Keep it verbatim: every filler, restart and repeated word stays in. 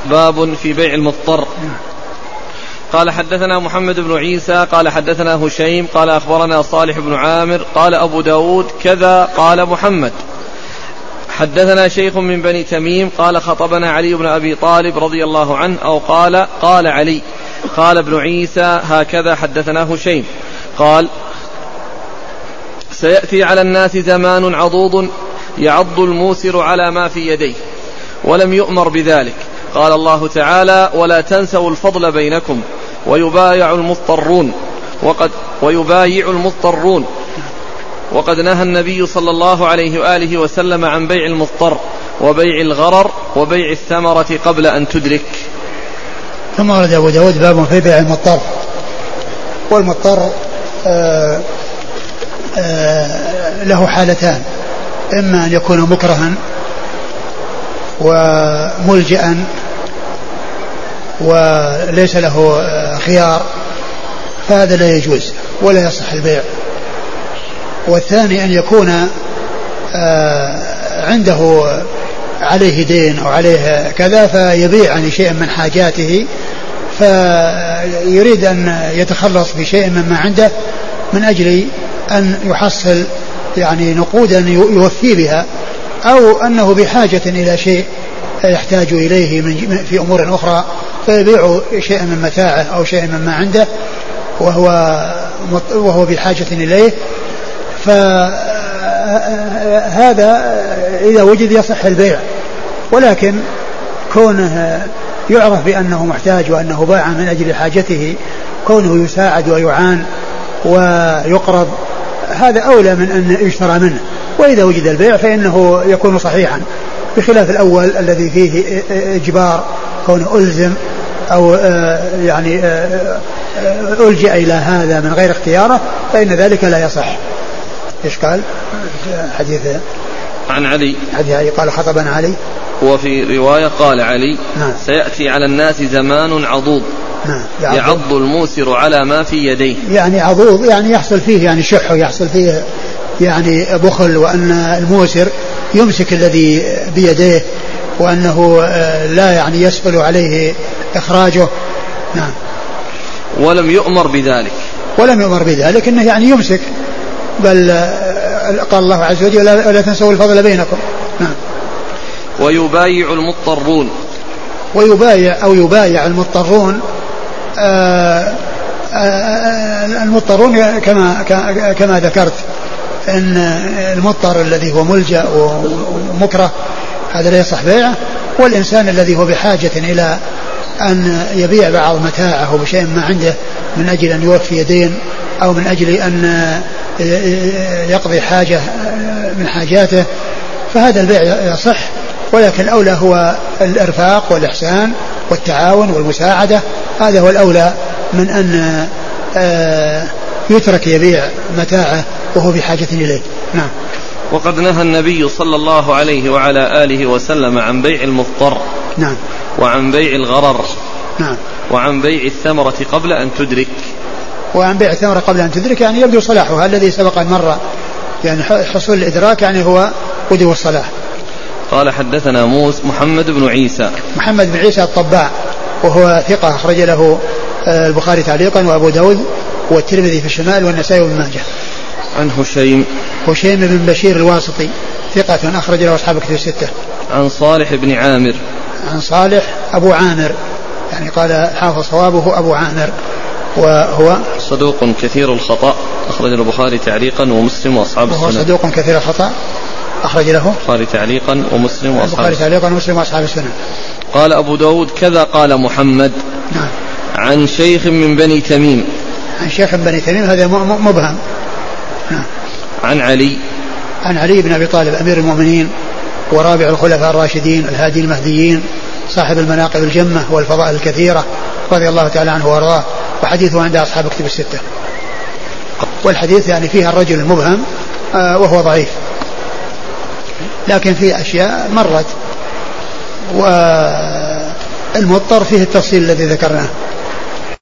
باب في بيع المضطر. قال حدثنا محمد بن عيسى قال حدثنا هشيم قال أخبرنا صالح بن عامر قال أبو داود كذا قال محمد. حدثنا شيخ من بني تميم قال خطبنا علي بن أبي طالب رضي الله عنه أو قال قال علي قال ابن عيسى هكذا حدثنا هشيم قال سيأتي على الناس زمان عضوض يعض الموسر على ما في يديه ولم يؤمر بذلك. قال الله تعالى ولا تنسوا الفضل بينكم ويبايع المضطرون وقد, ويبايع المضطرون وقد نهى النبي صلى الله عليه وآله وسلم عن بيع المضطر وبيع الغرر وبيع الثمرة قبل أن تدرك. ثم ورد أبو داود باب في بيع المضطر. والمضطر آآ آآ له حالتان، إما أن يكون مكرها وملجأ وليس له خيار فهذا لا يجوز ولا يصح البيع. والثاني أن يكون عنده عليه دين أو عليه كذا فيبيع عن شيء من حاجاته فيريد أن يتخلص بشيء مما عنده من أجل أن يحصل يعني نقودا يوفي بها، أو أنه بحاجة إلى شيء يحتاج إليه من في أمور أخرى فيبيع شيئا من متاعه أو شيئا مما عنده وهو وهو بحاجة إليه، فهذا إذا وجد يصح البيع. ولكن كونه يعرف بأنه محتاج وأنه باع من أجل حاجته، كونه يساعد ويعان ويقرض هذا أولى من أن يشترى منه. وإذا وجد البيع فإنه يكون صحيحا، بخلاف الأول الذي فيه إجبار كونه ألزم أو يعني ألجأ إلى هذا من غير اختياره فإن ذلك لا يصح. إيش قال حديث عن علي حديث علي قال خطبنا علي وفي رواية قال علي نعم. سيأتي على الناس زمان عضوض نعم. يعض الموسر على ما في يديه. يعني عضوض يعني يحصل فيه يعني شح ويحصل فيه يعني بخل، وأن الموسر يمسك الذي بيديه وأنه لا يعني يسهل عليه إخراجه. نعم. ولم يؤمر بذلك ولم يؤمر بذلك إنه يعني يمسك، بل قال الله عز وجل ولا تنسوا الفضل بينكم. نعم. ويبايع المضطرون ويبايع أو يبايع المضطرون آآ آآ المضطرون كما كما ذكرت ان المضطر الذي هو ملجأ ومكره هذا لا يصح بيعه، والإنسان الذي هو بحاجة إلى أن يبيع بعض متاعه بشيء ما عنده من أجل أن يوفي دين أو من أجل أن يقضي حاجة من حاجاته فهذا البيع يصح. ولكن الأولى هو الإرفاق والإحسان والتعاون والمساعدة، هذا هو الأولى من أن يترك يبيع متاعه وهو بحاجة إليه. نعم. وقد نهى النبي صلى الله عليه وعلى آله وسلم عن بيع المضطر نعم. وعن بيع الغرر نعم. وعن بيع الثمرة قبل أن تدرك. وعن بيع الثمرة قبل أن تدرك يعني يبدو صلاحها الذي سبق المرة، يعني حصول الإدراك يعني هو بدو الصلاح. قال حدثنا موسى محمد بن عيسى محمد بن عيسى الطباع وهو ثقة أخرج له البخاري تعليقا وأبو داود والترمذي في الشمال والنسائي وابن ماجه. عن هشيم هشيم بن بشير الواسطي ثقة أخرج له أصحاب كتب الستة. عن صالح بن عامر عن صالح أبو عامر يعني قال حافظ صوابه أبو عامر وهو صدوق كثير الخطأ أخرج له البخاري تعليقا ومسلم وأصحاب السنن. وهو صدوق كثير الخطأ أخرج له البخاري تعليقا ومسلم وأصحاب البخاري تعليقا ومسلم وأصحاب السنن. قال أبو داود كذا قال محمد. نعم. عن شيخ من بني تميم عن شيخ من بني تميم هذا مبهم. نعم. عن علي عن علي بن أبي طالب أمير المؤمنين ورابع الخلفاء الراشدين الهادي المهديين صاحب المناقب الجمة والفضائل الكثيرة رضي الله تعالى عنه وارضاه، وحديثه عند أصحاب كتب الستة. والحديث يعني فيها الرجل المبهم وهو ضعيف، لكن في أشياء مرت، والمضطر فيه التفصيل الذي ذكرناه.